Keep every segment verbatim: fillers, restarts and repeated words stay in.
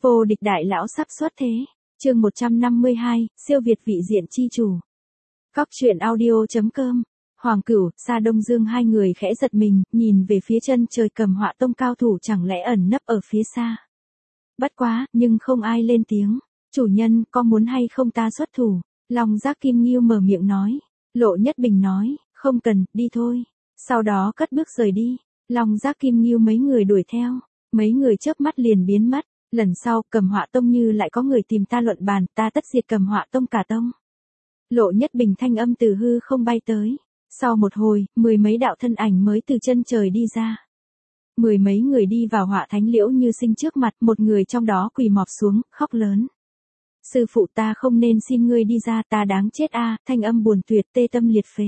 Vô địch đại lão sắp xuất thế. Chương một trăm năm mươi hai, siêu việt vị diện chi chủ. Góc truyện audio.com. Hoàng Cửu, Sa Đông Dương hai người khẽ giật mình, nhìn về phía chân trời cầm họa tông cao thủ chẳng lẽ ẩn nấp ở phía xa. Bất quá, nhưng không ai lên tiếng. Chủ nhân, có muốn hay không ta xuất thủ? Long Giác Kim Nghiêu mở miệng nói. Lộ Nhất Bình nói, không cần, đi thôi. Sau đó cất bước rời đi. Long Giác Kim Nghiêu mấy người đuổi theo. Mấy người chớp mắt liền biến mất. Lần sau, cầm họa tông như lại có người tìm ta luận bàn, ta tất diệt cầm họa tông cả tông. Lộ Nhất Bình thanh âm từ hư không bay tới. Sau một hồi, mười mấy đạo thân ảnh mới từ chân trời đi ra. Mười mấy người đi vào Họa Thánh Liễu Như Sinh trước mặt, một người trong đó quỳ mọp xuống, khóc lớn. Sư phụ, ta không nên xin ngươi đi ra, ta đáng chết a, thanh âm buồn tuyệt, tê tâm liệt phế.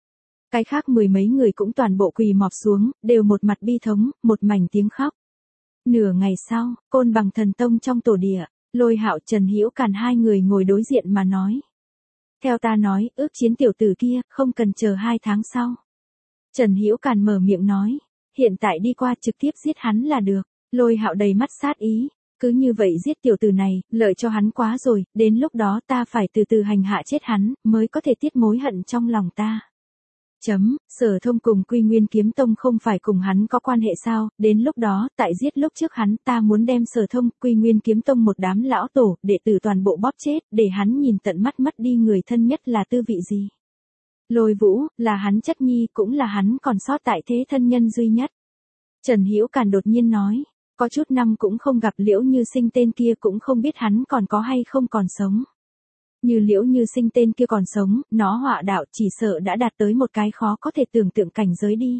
Cái khác mười mấy người cũng toàn bộ quỳ mọp xuống, đều một mặt bi thống, một mảnh tiếng khóc. Nửa ngày sau, Côn Bằng Thần Tông trong tổ địa, Lôi Hạo, Trần Hữu Càn hai người ngồi đối diện mà nói. Theo ta nói, ước chiến tiểu tử kia, không cần chờ hai tháng sau. Trần Hữu Càn mở miệng nói, hiện tại đi qua trực tiếp giết hắn là được. Lôi Hạo đầy mắt sát ý, cứ như vậy giết tiểu tử này, lợi cho hắn quá rồi, đến lúc đó ta phải từ từ hành hạ chết hắn, mới có thể tiết mối hận trong lòng ta. Chấm, Sở Thông cùng Quy Nguyên Kiếm Tông không phải cùng hắn có quan hệ sao, đến lúc đó, tại giết lúc trước hắn, ta muốn đem Sở Thông, Quy Nguyên Kiếm Tông một đám lão tổ, đệ tử toàn bộ bóp chết, để hắn nhìn tận mắt mất đi người thân nhất là tư vị gì. Lôi Vũ, là hắn chất nhi, cũng là hắn còn sót tại thế thân nhân duy nhất. Trần Hữu Càn đột nhiên nói, có chút năm cũng không gặp Liễu Như Sinh tên kia, cũng không biết hắn còn có hay không còn sống. Như Liễu Như Sinh tên kia còn sống, nó họa đạo chỉ sợ đã đạt tới một cái khó có thể tưởng tượng cảnh giới đi.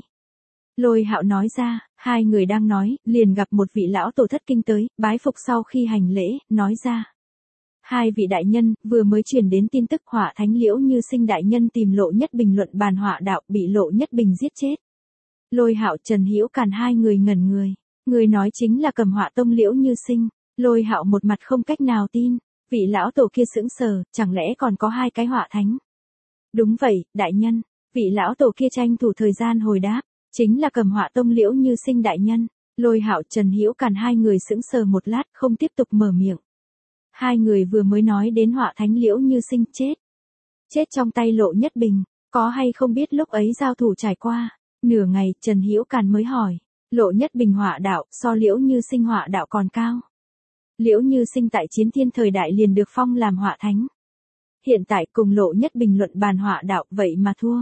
Lôi Hạo nói ra, hai người đang nói, liền gặp một vị lão tổ thất kinh tới, bái phục sau khi hành lễ, nói ra. Hai vị đại nhân, vừa mới truyền đến tin tức Họa Thánh Liễu Như Sinh đại nhân tìm Lộ Nhất Bình luận bàn họa đạo, bị Lộ Nhất Bình giết chết. Lôi Hạo, Trần Hữu Càn hai người ngẩn người. Người nói chính là cầm họa tông Liễu Như Sinh. Lôi Hạo một mặt không cách nào tin. Vị lão tổ kia sững sờ, chẳng lẽ còn có hai cái họa thánh? Đúng vậy, đại nhân. Vị lão tổ kia tranh thủ thời gian hồi đáp, chính là cầm họa tông Liễu Như Sinh đại nhân. Lôi Hạo, Trần Hữu Càn hai người sững sờ một lát, không tiếp tục mở miệng. Hai người vừa mới nói đến họa thánh Liễu Như Sinh chết. Chết trong tay Lộ Nhất Bình, có hay không biết lúc ấy giao thủ trải qua. Nửa ngày, Trần Hữu Càn mới hỏi, Lộ Nhất Bình họa đạo, so Liễu Như Sinh họa đạo còn cao. Liễu Như Sinh tại Chiến Thiên thời đại liền được phong làm họa thánh. Hiện tại cùng Lộ Nhất Bình luận bàn họa đạo, vậy mà thua.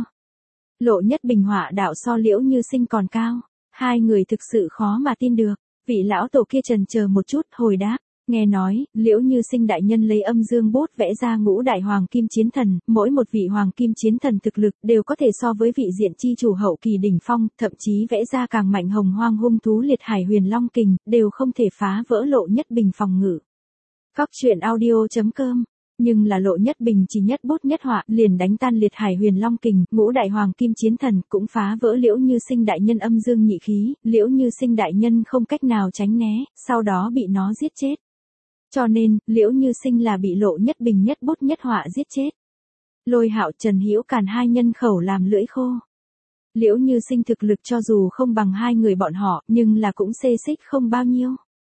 Lộ Nhất Bình họa đạo so Liễu Như Sinh còn cao. Hai người thực sự khó mà tin được. Vị lão tổ kia trần chờ một chút, hồi đáp. Nghe nói, Liễu Như Sinh đại nhân lấy âm dương bút vẽ ra ngũ đại hoàng kim chiến thần, mỗi một vị hoàng kim chiến thần thực lực đều có thể so với vị diện chi chủ hậu kỳ đỉnh phong, thậm chí vẽ ra càng mạnh hồng hoang hung thú liệt hải huyền long kình, đều không thể phá vỡ Lộ Nhất Bình phòng ngự. Góc truyện audio.com. Nhưng là Lộ Nhất Bình chỉ nhất bút nhất họa, liền đánh tan liệt hải huyền long kình, ngũ đại hoàng kim chiến thần, cũng phá vỡ Liễu Như Sinh đại nhân âm dương nhị khí, Liễu Như Sinh đại nhân không cách nào tránh né, sau đó bị nó giết chết. Cho nên, Liễu Như Sinh là bị Lộ Nhất Bình nhất bút nhất họa giết chết. Lôi Hạo, Trần Hữu Càn hai nhân khẩu làm lưỡi khô. Liễu Như Sinh thực lực cho dù không bằng hai người bọn họ, nhưng là cũng xê xích không bao nhiêu.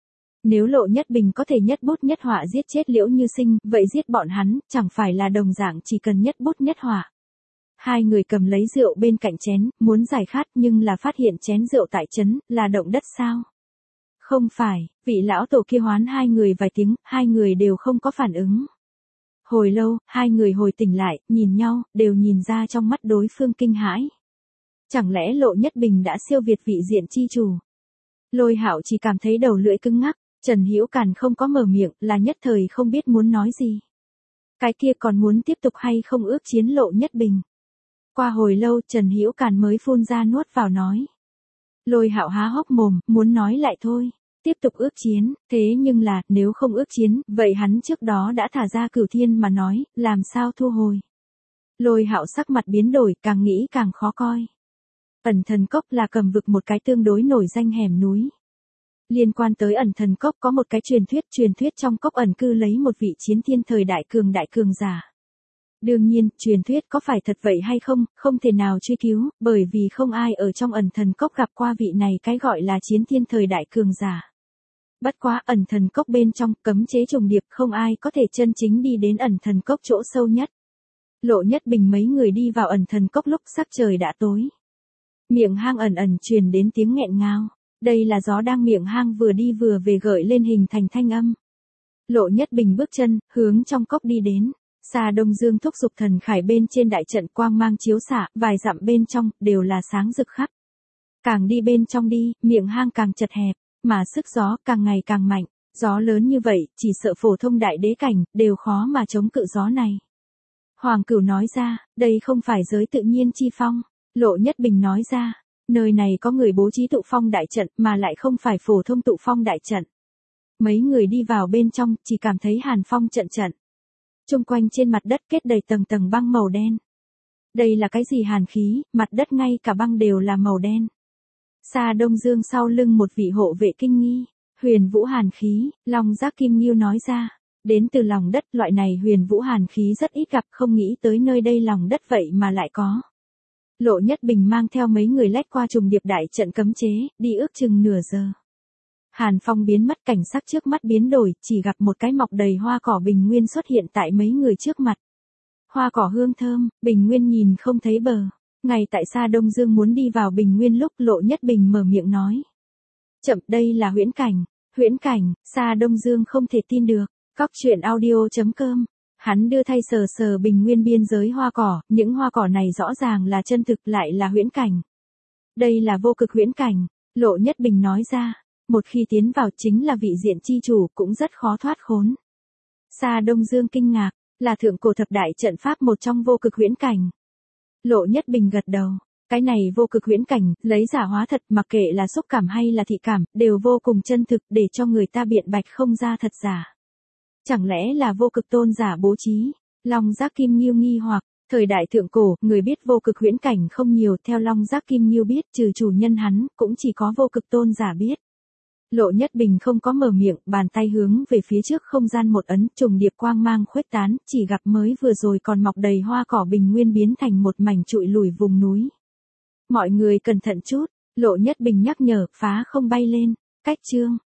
Nếu Lộ Nhất Bình có thể nhất bút nhất họa giết chết Liễu Như Sinh, vậy giết bọn hắn, chẳng phải là đồng dạng chỉ cần nhất bút nhất họa. Hai người cầm lấy rượu bên cạnh chén, muốn giải khát nhưng là phát hiện chén rượu tại chấn, là động đất sao? Không phải, vị lão tổ kia hoán hai người vài tiếng, hai người đều không có phản ứng. Hồi lâu, hai người hồi tỉnh lại, nhìn nhau, đều nhìn ra trong mắt đối phương kinh hãi. Chẳng lẽ Lộ Nhất Bình đã siêu việt vị diện chi chủ? Lôi Hạo chỉ cảm thấy đầu lưỡi cứng ngắc, Trần Hữu Càn không có mở miệng, là nhất thời không biết muốn nói gì. Cái kia còn muốn tiếp tục hay không ước chiến Lộ Nhất Bình? Qua hồi lâu, Trần Hữu Càn mới phun ra nuốt vào nói. Lôi Hạo há hốc mồm, muốn nói lại thôi. Tiếp tục ước chiến, thế nhưng là, nếu không ước chiến, vậy hắn trước đó đã thả ra Cửu Thiên mà nói, làm sao thu hồi. Lôi Hạo sắc mặt biến đổi, càng nghĩ càng khó coi. Ẩn Thần Cốc là cầm vực một cái tương đối nổi danh hẻm núi. Liên quan tới Ẩn Thần Cốc có một cái truyền thuyết, truyền thuyết trong cốc ẩn cư lấy một vị chiến thiên thời đại cường đại cường giả. Đương nhiên, truyền thuyết có phải thật vậy hay không, không thể nào truy cứu, bởi vì không ai ở trong Ẩn Thần Cốc gặp qua vị này cái gọi là chiến thiên thời đại cường giả. Bất quá ẩn thần cốc bên trong cấm chế trùng điệp không ai có thể chân chính đi đến ẩn thần cốc chỗ sâu nhất. Lộ Nhất Bình mấy người đi vào ẩn thần cốc lúc sắc trời đã tối. Miệng hang ẩn ẩn truyền đến tiếng nghẹn ngào. Đây là gió đang miệng hang vừa đi vừa về gợi lên hình thành thanh âm. Lộ Nhất Bình bước chân, hướng trong cốc đi đến. Xa Đông Dương thúc giục thần khải bên trên đại trận quang mang chiếu xạ, vài dặm bên trong, đều là sáng rực khắp. Càng đi bên trong đi, miệng hang càng chật hẹp, mà sức gió càng ngày càng mạnh. Gió lớn như vậy, chỉ sợ phổ thông đại đế cảnh, đều khó mà chống cự gió này. Hoàng Cửu nói ra, đây không phải giới tự nhiên chi phong. Lộ Nhất Bình nói ra, nơi này có người bố trí tụ phong đại trận mà lại không phải phổ thông tụ phong đại trận. Mấy người đi vào bên trong, chỉ cảm thấy hàn phong trận trận. Trung quanh trên mặt đất kết đầy tầng tầng băng màu đen. Đây là cái gì hàn khí, mặt đất ngay cả băng đều là màu đen. Xa Đông Dương sau lưng một vị hộ vệ kinh nghi, huyền vũ hàn khí, Long Giác Kim Ngưu nói ra, đến từ lòng đất, loại này huyền vũ hàn khí rất ít gặp, không nghĩ tới nơi đây lòng đất vậy mà lại có. Lộ Nhất Bình mang theo mấy người lách qua trùng điệp đại trận cấm chế, đi ước chừng nửa giờ. Hàn phong biến mất, cảnh sắc trước mắt biến đổi, chỉ gặp một cái mọc đầy hoa cỏ bình nguyên xuất hiện tại mấy người trước mặt. Hoa cỏ hương thơm, bình nguyên nhìn không thấy bờ. Ngay tại Xa Đông Dương muốn đi vào bình nguyên lúc Lộ Nhất Bình mở miệng nói. Chậm, đây là huyễn cảnh. Huyễn cảnh, Xa Đông Dương không thể tin được. Cóc truyện audio chấm com. Hắn đưa thay sờ sờ bình nguyên biên giới hoa cỏ, những hoa cỏ này rõ ràng là chân thực lại là huyễn cảnh. Đây là vô cực huyễn cảnh, Lộ Nhất Bình nói ra. Một khi tiến vào chính là vị diện chi chủ cũng rất khó thoát khốn. Xa Đông Dương kinh ngạc, là thượng cổ thập đại trận pháp một trong vô cực huyễn cảnh. Lộ Nhất Bình gật đầu, cái này vô cực huyễn cảnh, lấy giả hóa thật mặc kệ là xúc cảm hay là thị cảm, đều vô cùng chân thực để cho người ta biện bạch không ra thật giả. Chẳng lẽ là vô cực tôn giả bố trí? Long Giác Kim Ngưu nghi hoặc, thời đại thượng cổ, người biết vô cực huyễn cảnh không nhiều, theo Long Giác Kim Ngưu biết trừ chủ nhân hắn, cũng chỉ có vô cực tôn giả biết. Lộ Nhất Bình không có mở miệng, bàn tay hướng về phía trước không gian một ấn, trùng điệp quang mang khuếch tán, chỉ gặp mới vừa rồi còn mọc đầy hoa cỏ bình nguyên biến thành một mảnh trụi lủi vùng núi. Mọi người cẩn thận chút, Lộ Nhất Bình nhắc nhở, phá không bay lên, cách chương.